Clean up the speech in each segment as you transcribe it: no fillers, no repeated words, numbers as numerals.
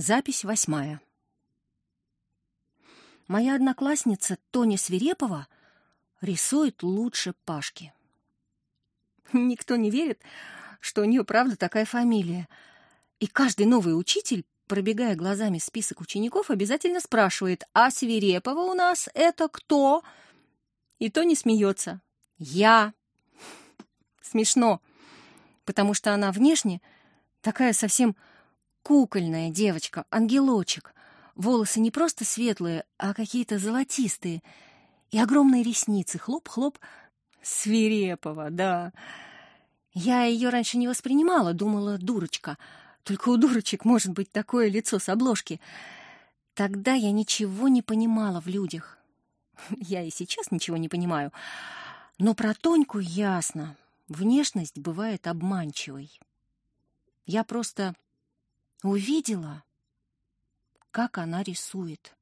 Запись 8. Моя одноклассница Тоня Свирепова рисует лучше Пашки. Никто не верит, что у нее правда такая фамилия. И каждый новый учитель, пробегая глазами список учеников, обязательно спрашивает: «А Свирепова у нас это кто?» И Тоня смеется. «Я». Смешно, потому что она внешне такая совсем кукольная девочка, ангелочек. Волосы не просто светлые, а какие-то золотистые. И огромные ресницы. Хлоп-хлоп. Свирепова, да. Я ее раньше не воспринимала, думала, дурочка. Только у дурочек может быть такое лицо с обложки. Тогда я ничего не понимала в людях. Я и сейчас ничего не понимаю. Но про Тоньку ясно. Внешность бывает обманчивой. Я просто увидела, как она рисует.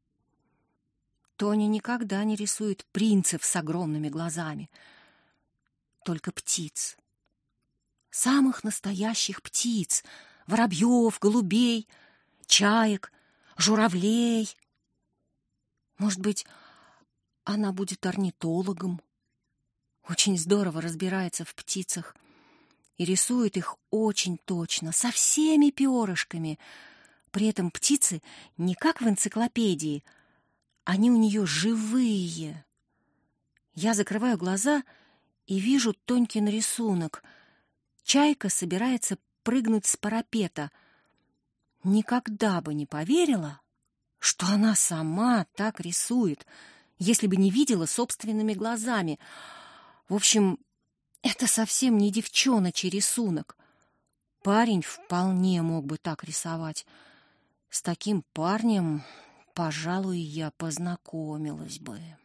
Тоня никогда не рисует принцев с огромными глазами, только птиц. Самых настоящих птиц. Воробьев, голубей, чаек, журавлей. Может быть, она будет орнитологом. Очень здорово разбирается в птицах и рисует их очень точно, со всеми перышками. При этом птицы не как в энциклопедии, они у нее живые. Я закрываю глаза и вижу Тонькин рисунок. Чайка собирается прыгнуть с парапета. Никогда бы не поверила, что она сама так рисует, если бы не видела собственными глазами. В общем, это совсем не девчоночий рисунок. Парень вполне мог бы так рисовать. С таким парнем, пожалуй, я познакомилась бы.